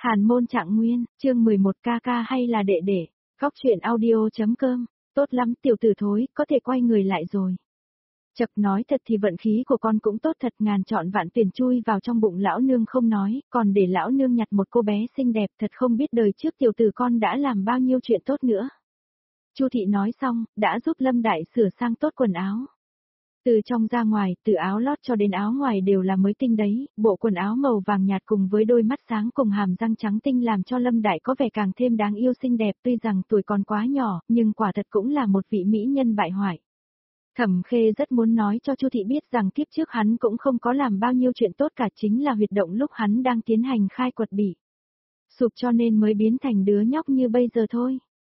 Hàn môn trạng nguyên, chương 11 ca ca hay là đệ đệ, góc chuyện audio.com, tốt lắm tiểu tử thối, có thể quay người lại rồi. Chật nói thật thì vận khí của con cũng tốt thật, ngàn chọn vạn tuyển chui vào trong bụng lão nương không nói, còn để lão nương nhặt một cô bé xinh đẹp, thật không biết đời trước tiểu tử con đã làm bao nhiêu chuyện tốt nữa. Chu thị nói xong, đã giúp Lâm Đại sửa sang tốt quần áo. Từ trong ra ngoài, từ áo lót cho đến áo ngoài đều là mới tinh đấy, bộ quần áo màu vàng nhạt cùng với đôi mắt sáng cùng hàm răng trắng tinh làm cho Lâm Đại có vẻ càng thêm đáng yêu xinh đẹp, tuy rằng tuổi còn quá nhỏ, nhưng quả thật cũng là một vị mỹ nhân bại hoại. Thẩm Khê rất muốn nói cho Chu thị biết rằng kiếp trước hắn cũng không có làm bao nhiêu chuyện tốt cả, chính là huyệt động lúc hắn đang tiến hành khai quật bị sụp cho nên mới biến thành đứa nhóc như bây giờ thôi.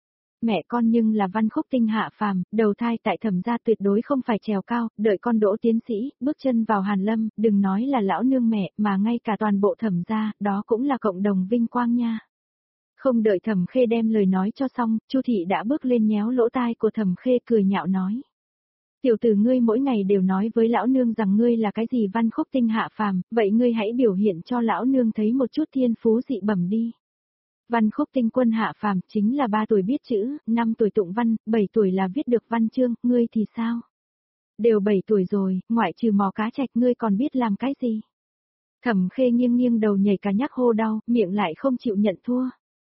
Mẹ con nhưng là văn khúc tinh hạ phàm, đầu thai tại Thẩm gia tuyệt đối không phải trèo cao, đợi con đỗ tiến sĩ, bước chân vào Hàn Lâm, đừng nói là lão nương mẹ, mà ngay cả toàn bộ Thẩm gia, đó cũng là cộng đồng vinh quang nha. Không đợi Thẩm Khê đem lời nói cho xong, Chu thị đã bước lên nhéo lỗ tai của Thẩm Khê cười nhạo nói. Tiểu tử ngươi mỗi ngày đều nói với lão nương rằng ngươi là cái gì văn khúc tinh hạ phàm, vậy ngươi hãy biểu hiện cho lão nương thấy một chút thiên phú dị bẩm đi. Văn khúc tinh quân hạ phàm chính là 3 tuổi biết chữ, 5 tuổi tụng văn, 7 tuổi là viết được văn chương, ngươi thì sao? Đều 7 tuổi rồi, ngoại trừ mò cá trạch ngươi còn biết làm cái gì? Thẩm Khê nghiêng nghiêng đầu nhảy cả nhắc hô đau, miệng lại không chịu nhận thua.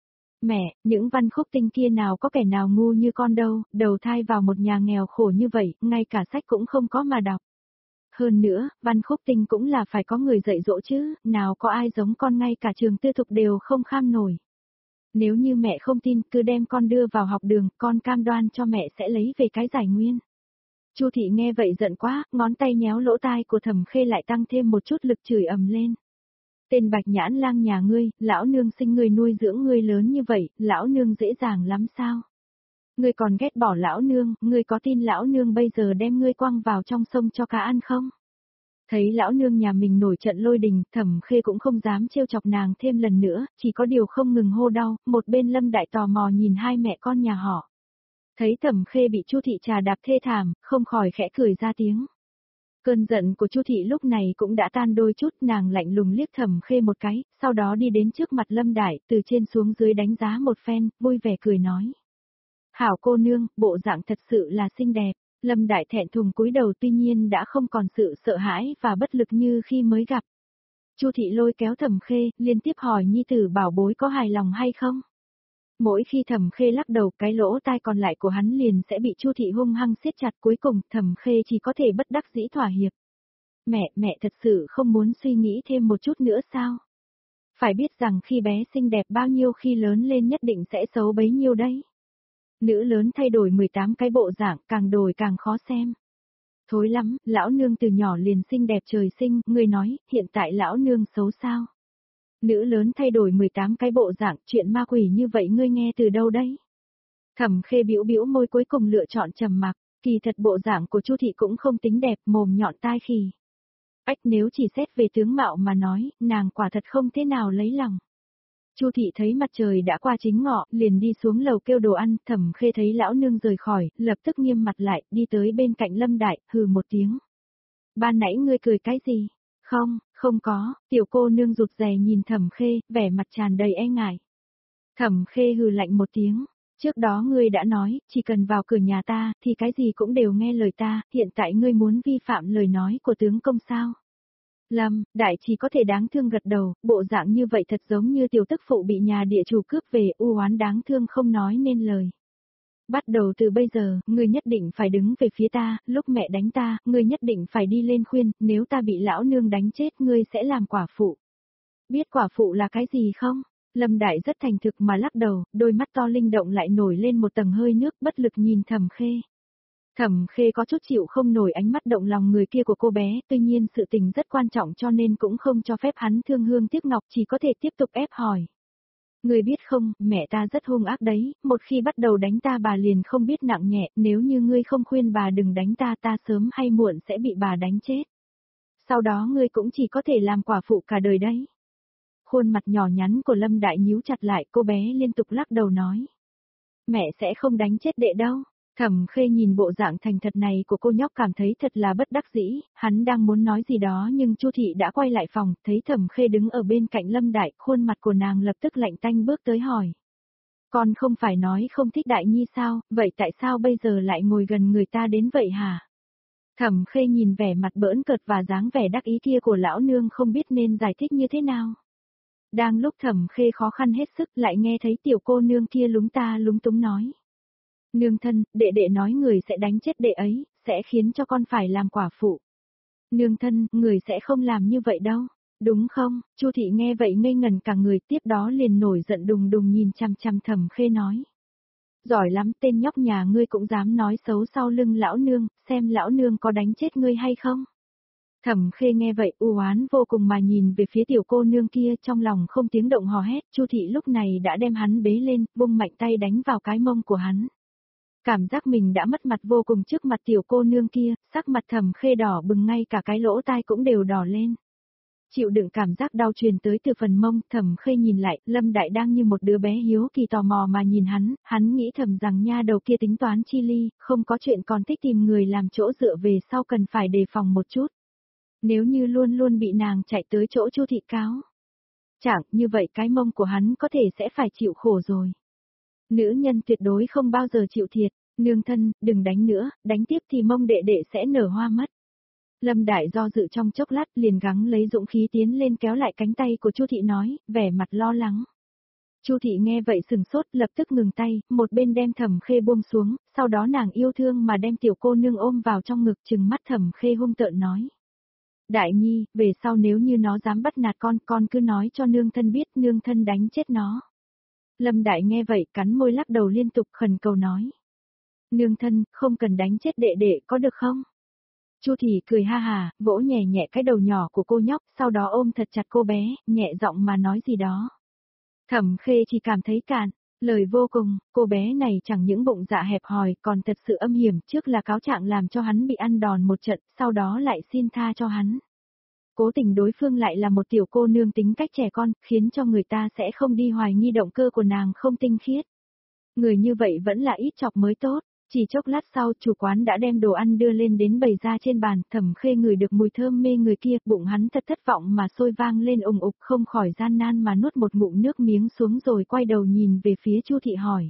Mẹ, những văn khúc tinh kia nào có kẻ nào ngu như con đâu, đầu thai vào một nhà nghèo khổ như vậy, ngay cả sách cũng không có mà đọc. Hơn nữa, văn khúc tinh cũng là phải có người dạy dỗ chứ, nào có ai giống con ngay cả trường tư thục đều không kham nổi. Nếu như mẹ không tin, cứ đem con đưa vào học đường, con cam đoan cho mẹ sẽ lấy về cái giải nguyên. Chu thị nghe vậy giận quá, ngón tay nhéo lỗ tai của Thẩm Khê lại tăng thêm một chút lực chửi ầm lên. Tên bạch nhãn lang nhà ngươi, lão nương sinh ngươi nuôi dưỡng ngươi lớn như vậy, lão nương dễ dàng lắm sao? Ngươi còn ghét bỏ lão nương, ngươi có tin lão nương bây giờ đem ngươi quăng vào trong sông cho cá ăn không? Thấy lão nương nhà mình nổi trận lôi đình, Thẩm Khê cũng không dám trêu chọc nàng thêm lần nữa, chỉ có điều không ngừng hô đau, một bên Lâm Đại tò mò nhìn hai mẹ con nhà họ. Thấy Thẩm Khê bị Chu thị trà đạp thê thảm, không khỏi khẽ cười ra tiếng. Cơn giận của Chu thị lúc này cũng đã tan đôi chút, nàng lạnh lùng liếc Thẩm Khê một cái, sau đó đi đến trước mặt Lâm Đại, từ trên xuống dưới đánh giá một phen, vui vẻ cười nói. Hảo cô nương, bộ dạng thật sự là xinh đẹp. Lâm Đại thẹn thùng cúi đầu, tuy nhiên đã không còn sự sợ hãi và bất lực như khi mới gặp. Chu thị lôi kéo Thẩm Khê, liên tiếp hỏi nhi tử bảo bối có hài lòng hay không. Mỗi khi Thẩm Khê lắc đầu, cái lỗ tai còn lại của hắn liền sẽ bị Chu thị hung hăng siết chặt, cuối cùng Thẩm Khê chỉ có thể bất đắc dĩ thỏa hiệp. Mẹ thật sự không muốn suy nghĩ thêm một chút nữa sao? Phải biết rằng khi bé xinh đẹp bao nhiêu khi lớn lên nhất định sẽ xấu bấy nhiêu đấy. Nữ lớn thay đổi 18 cái bộ dạng, càng đổi càng khó xem. Thối lắm, lão nương từ nhỏ liền xinh đẹp trời sinh, ngươi nói, hiện tại lão nương xấu sao? Nữ lớn thay đổi 18 cái bộ dạng, chuyện ma quỷ như vậy ngươi nghe từ đâu đấy? Thẩm Khê bĩu bĩu môi, cuối cùng lựa chọn trầm mặc, kỳ thật bộ dạng của Chu thị cũng không tính đẹp, mồm nhọn tai khì. Nếu chỉ xét về tướng mạo mà nói, nàng quả thật không thế nào lấy lòng. Chu thị thấy mặt trời đã qua chính ngọ, liền đi xuống lầu kêu đồ ăn, Thẩm Khê thấy lão nương rời khỏi, lập tức nghiêm mặt lại, đi tới bên cạnh Lâm Đại, hừ một tiếng. Ban nãy ngươi cười cái gì? Không có, tiểu cô nương rụt rè nhìn Thẩm Khê, vẻ mặt tràn đầy e ngại. Thẩm Khê hừ lạnh một tiếng, trước đó ngươi đã nói, chỉ cần vào cửa nhà ta, thì cái gì cũng đều nghe lời ta, hiện tại ngươi muốn vi phạm lời nói của tướng công sao? Lâm Đại chỉ có thể đáng thương gật đầu, bộ dạng như vậy thật giống như tiểu tức phụ bị nhà địa chủ cướp về, u oán đáng thương không nói nên lời. Bắt đầu từ bây giờ, ngươi nhất định phải đứng về phía ta, lúc mẹ đánh ta, ngươi nhất định phải đi lên khuyên, nếu ta bị lão nương đánh chết ngươi sẽ làm quả phụ. Biết quả phụ là cái gì không? Lâm Đại rất thành thực mà lắc đầu, đôi mắt to linh động lại nổi lên một tầng hơi nước, bất lực nhìn Thẩm Khê. Thẩm Khê có chút chịu không nổi ánh mắt động lòng người kia của cô bé, tuy nhiên sự tình rất quan trọng cho nên cũng không cho phép hắn thương hương tiếc ngọc, chỉ có thể tiếp tục ép hỏi. Ngươi biết không, mẹ ta rất hung ác đấy, một khi bắt đầu đánh ta bà liền không biết nặng nhẹ, nếu như ngươi không khuyên bà đừng đánh ta, ta sớm hay muộn sẽ bị bà đánh chết. Sau đó ngươi cũng chỉ có thể làm quả phụ cả đời đấy. Khuôn mặt nhỏ nhắn của Lâm Đại nhíu chặt lại, cô bé liên tục lắc đầu nói. Mẹ sẽ không đánh chết đệ đâu. Thẩm Khê nhìn bộ dạng thành thật này của cô nhóc cảm thấy thật là bất đắc dĩ, hắn đang muốn nói gì đó nhưng Chu Thị đã quay lại phòng, thấy Thẩm Khê đứng ở bên cạnh Lâm Đại, khuôn mặt của nàng lập tức lạnh tanh bước tới hỏi. Con không phải nói không thích Đại Nhi sao, vậy tại sao bây giờ lại ngồi gần người ta đến vậy hả? Thẩm Khê nhìn vẻ mặt bỡn cợt và dáng vẻ đắc ý kia của lão nương không biết nên giải thích như thế nào. Đang lúc Thẩm Khê khó khăn hết sức lại nghe thấy tiểu cô nương kia lúng ta lúng túng nói. Nương thân, đệ đệ nói người sẽ đánh chết đệ ấy, sẽ khiến cho con phải làm quả phụ. Nương thân, người sẽ không làm như vậy đâu, đúng không? Chu Thị nghe vậy ngây ngần cả người, tiếp đó liền nổi giận đùng đùng nhìn chằm chằm Thẩm Khê nói. Giỏi lắm, tên nhóc nhà ngươi cũng dám nói xấu sau lưng lão nương, xem lão nương có đánh chết ngươi hay không? Thẩm Khê nghe vậy u oán vô cùng mà nhìn về phía tiểu cô nương kia, trong lòng không tiếng động hò hét. Chu Thị lúc này đã đem hắn bế lên, vung mạnh tay đánh vào cái mông của hắn. Cảm giác mình đã mất mặt vô cùng trước mặt tiểu cô nương kia, sắc mặt Thẩm Khê đỏ bừng, ngay cả cái lỗ tai cũng đều đỏ lên. Chịu đựng cảm giác đau truyền tới từ phần mông, Thẩm Khê nhìn lại, Lâm Đại đang như một đứa bé hiếu kỳ tò mò mà nhìn hắn nghĩ thầm rằng nha đầu kia tính toán chi ly, không có chuyện còn thích tìm người làm chỗ dựa về sau, cần phải đề phòng một chút. Nếu như luôn luôn bị nàng chạy tới chỗ Chu Thị cáo trạng, như vậy cái mông của hắn có thể sẽ phải chịu khổ rồi. Nữ nhân tuyệt đối không bao giờ chịu thiệt, nương thân, đừng đánh nữa, đánh tiếp thì mông đệ đệ sẽ nở hoa mất. Lâm Đại do dự trong chốc lát liền gắng lấy dũng khí tiến lên kéo lại cánh tay của Chu Thị nói, vẻ mặt lo lắng. Chu Thị nghe vậy sừng sốt, lập tức ngừng tay, một bên đem Thẩm Khê buông xuống, sau đó nàng yêu thương mà đem tiểu cô nương ôm vào trong ngực, trừng mắt Thẩm Khê hung tợn nói. Đại Nhi, về sau nếu như nó dám bắt nạt con cứ nói cho nương thân biết, nương thân đánh chết nó. Lâm Đại nghe vậy cắn môi lắc đầu liên tục khẩn cầu nói. Nương thân, không cần đánh chết đệ đệ có được không? Chu Thị cười ha hà, vỗ nhẹ nhẹ cái đầu nhỏ của cô nhóc, sau đó ôm thật chặt cô bé, nhẹ giọng mà nói gì đó. Thẩm Khê chỉ cảm thấy cạn, lời vô cùng, cô bé này chẳng những bụng dạ hẹp hòi còn thật sự âm hiểm, trước là cáo trạng làm cho hắn bị ăn đòn một trận, sau đó lại xin tha cho hắn. Cố tình đối phương lại là một tiểu cô nương tính cách trẻ con, khiến cho người ta sẽ không đi hoài nghi động cơ của nàng không tinh khiết. Người như vậy vẫn là ít chọc mới tốt. Chỉ chốc lát sau, chủ quán đã đem đồ ăn đưa lên đến bày ra trên bàn, Thẩm Khê ngửi được mùi thơm mê người kia, bụng hắn thật thất vọng mà sôi vang lên ùng ục, không khỏi gian nan mà nuốt một ngụm nước miếng xuống rồi quay đầu nhìn về phía Chu Thị hỏi.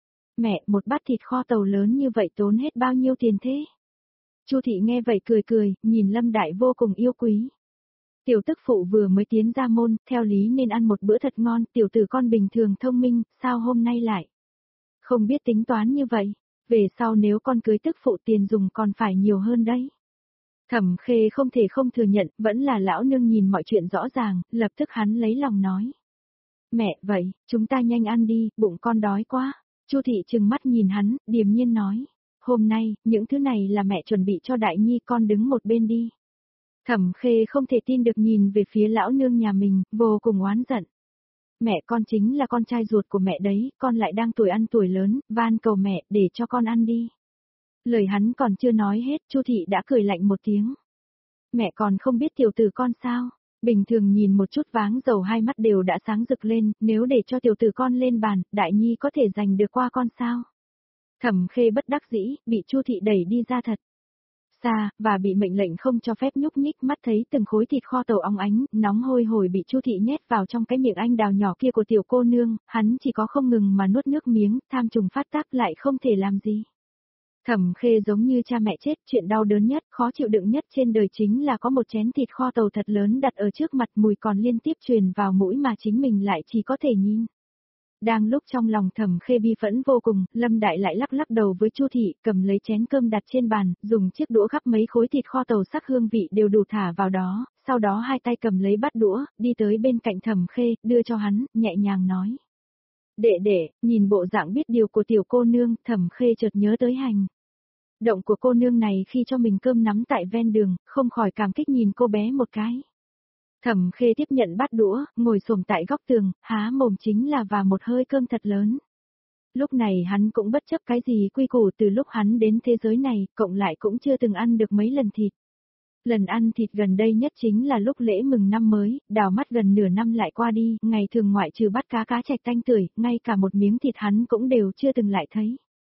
Mẹ, một bát thịt kho tàu lớn như vậy tốn hết bao nhiêu tiền thế? Chu Thị nghe vậy cười cười, nhìn Lâm Đại vô cùng yêu quý. Tiểu tức phụ vừa mới tiến ra môn, theo lý nên ăn một bữa thật ngon, tiểu tử con bình thường thông minh, sao hôm nay lại không biết tính toán như vậy? Về sau nếu con cưới tức phụ tiền dùng còn phải nhiều hơn đấy. Thẩm Khê không thể không thừa nhận, vẫn là lão nương nhìn mọi chuyện rõ ràng, lập tức hắn lấy lòng nói. Mẹ, vậy, chúng ta nhanh ăn đi, bụng con đói quá. Chu Thị trừng mắt nhìn hắn, điềm nhiên nói. Hôm nay, những thứ này là mẹ chuẩn bị cho Đại Nhi, con đứng một bên đi. Thẩm Khê không thể tin được nhìn về phía lão nương nhà mình, vô cùng oán giận. Mẹ con chính là con trai ruột của mẹ đấy, con lại đang tuổi ăn tuổi lớn, van cầu mẹ để cho con ăn đi. Lời hắn còn chưa nói hết, Chu Thị đã cười lạnh một tiếng. Mẹ còn không biết tiểu tử con sao? Bình thường nhìn một chút váng dầu hai mắt đều đã sáng rực lên, nếu để cho tiểu tử con lên bàn, Đại Nhi có thể giành được qua con sao? Thẩm Khê bất đắc dĩ, bị Chu Thị đẩy đi ra thật xa, và bị mệnh lệnh không cho phép nhúc nhích, mắt thấy từng khối thịt kho tàu óng ánh, nóng hôi hổi bị Chu Thị nhét vào trong cái miệng anh đào nhỏ kia của tiểu cô nương, hắn chỉ có không ngừng mà nuốt nước miếng, tham trùng phát tác lại không thể làm gì. Thẩm Khê giống như cha mẹ chết, chuyện đau đớn nhất, khó chịu đựng nhất trên đời chính là có một chén thịt kho tàu thật lớn đặt ở trước mặt, mùi còn liên tiếp truyền vào mũi mà chính mình lại chỉ có thể nhìn. Đang lúc trong lòng Thẩm Khê bi phẫn vô cùng, Lâm Đại lại lắc lắc đầu với Chu Thị, cầm lấy chén cơm đặt trên bàn, dùng chiếc đũa gắp mấy khối thịt kho tàu sắc hương vị đều đủ thả vào đó, sau đó hai tay cầm lấy bát đũa, đi tới bên cạnh Thẩm Khê, đưa cho hắn, nhẹ nhàng nói. Đệ, nhìn bộ dạng biết điều của tiểu cô nương, Thẩm Khê chợt nhớ tới hành động của cô nương này khi cho mình cơm nắm tại ven đường, không khỏi cảm kích nhìn cô bé một cái. Thẩm Khê tiếp nhận bát đũa, ngồi xổm tại góc tường, há mồm chính là và một hơi cơm thật lớn. Lúc này hắn cũng bất chấp cái gì quy củ, từ lúc hắn đến thế giới này, cộng lại cũng chưa từng ăn được mấy lần thịt. Lần ăn thịt gần đây nhất chính là lúc lễ mừng năm mới, đào mắt gần nửa năm lại qua đi, ngày thường ngoại trừ bắt cá trạch tanh tưởi, ngay cả một miếng thịt hắn cũng đều chưa từng lại thấy.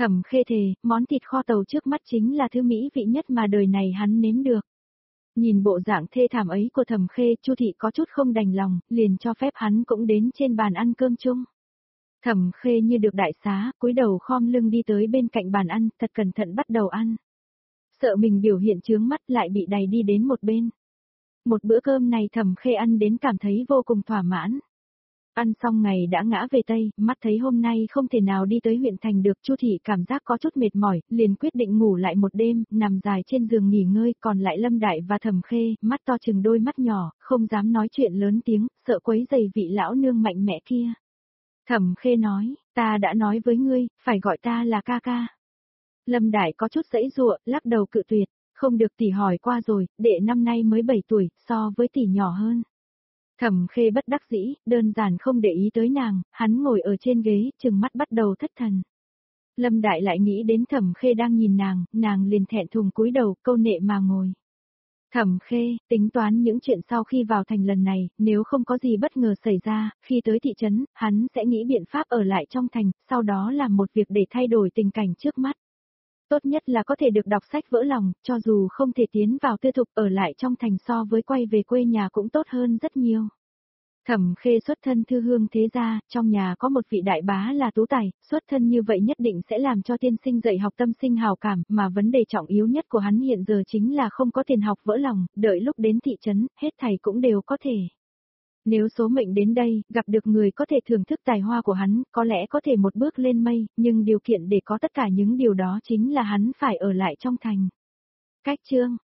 Thẩm Khê thề, món thịt kho tàu trước mắt chính là thứ mỹ vị nhất mà đời này hắn nếm được. Nhìn bộ dạng thê thảm ấy của Thẩm Khê, Chu thị có chút không đành lòng, liền cho phép hắn cũng đến trên bàn ăn cơm chung. Thẩm Khê như được đại xá, cúi đầu khom lưng đi tới bên cạnh bàn ăn, thật cẩn thận bắt đầu ăn. Sợ mình biểu hiện chướng mắt lại bị đày đi đến một bên. Một bữa cơm này Thẩm Khê ăn đến cảm thấy vô cùng thỏa mãn. Ăn xong ngày đã ngã về Tây, mắt thấy hôm nay không thể nào đi tới huyện thành được, Chu thị cảm giác có chút mệt mỏi, liền quyết định ngủ lại một đêm, nằm dài trên giường nghỉ ngơi, còn lại Lâm Đại và Thẩm Khê, mắt to chừng đôi mắt nhỏ, không dám nói chuyện lớn tiếng, sợ quấy rầy vị lão nương mạnh mẽ kia. Thẩm Khê nói, ta đã nói với ngươi, phải gọi ta là ca ca. Lâm Đại có chút giãy giụa, lắc đầu cự tuyệt, không được, tỷ hỏi qua rồi, đệ năm nay mới 7 tuổi, so với tỷ nhỏ hơn. Thẩm Khê bất đắc dĩ, đơn giản không để ý tới nàng, hắn ngồi ở trên ghế, chừng mắt bắt đầu thất thần. Lâm Đại lại nghĩ đến Thẩm Khê đang nhìn nàng liền thẹn thùng cúi đầu, câu nệ mà ngồi. Thẩm Khê, tính toán những chuyện sau khi vào thành lần này, nếu không có gì bất ngờ xảy ra, khi tới thị trấn, hắn sẽ nghĩ biện pháp ở lại trong thành, sau đó làm một việc để thay đổi tình cảnh trước mắt. Tốt nhất là có thể được đọc sách vỡ lòng, cho dù không thể tiến vào tư thục, ở lại trong thành so với quay về quê nhà cũng tốt hơn rất nhiều. Thẩm Khê xuất thân thư hương thế gia, trong nhà có một vị đại bá là tú tài, xuất thân như vậy nhất định sẽ làm cho tiên sinh dạy học tâm sinh hào cảm, mà vấn đề trọng yếu nhất của hắn hiện giờ chính là không có tiền học vỡ lòng, đợi lúc đến thị trấn, hết thầy cũng đều có thể. Nếu số mệnh đến đây, gặp được người có thể thưởng thức tài hoa của hắn, có lẽ có thể một bước lên mây, nhưng điều kiện để có tất cả những điều đó chính là hắn phải ở lại trong thành. Cách chương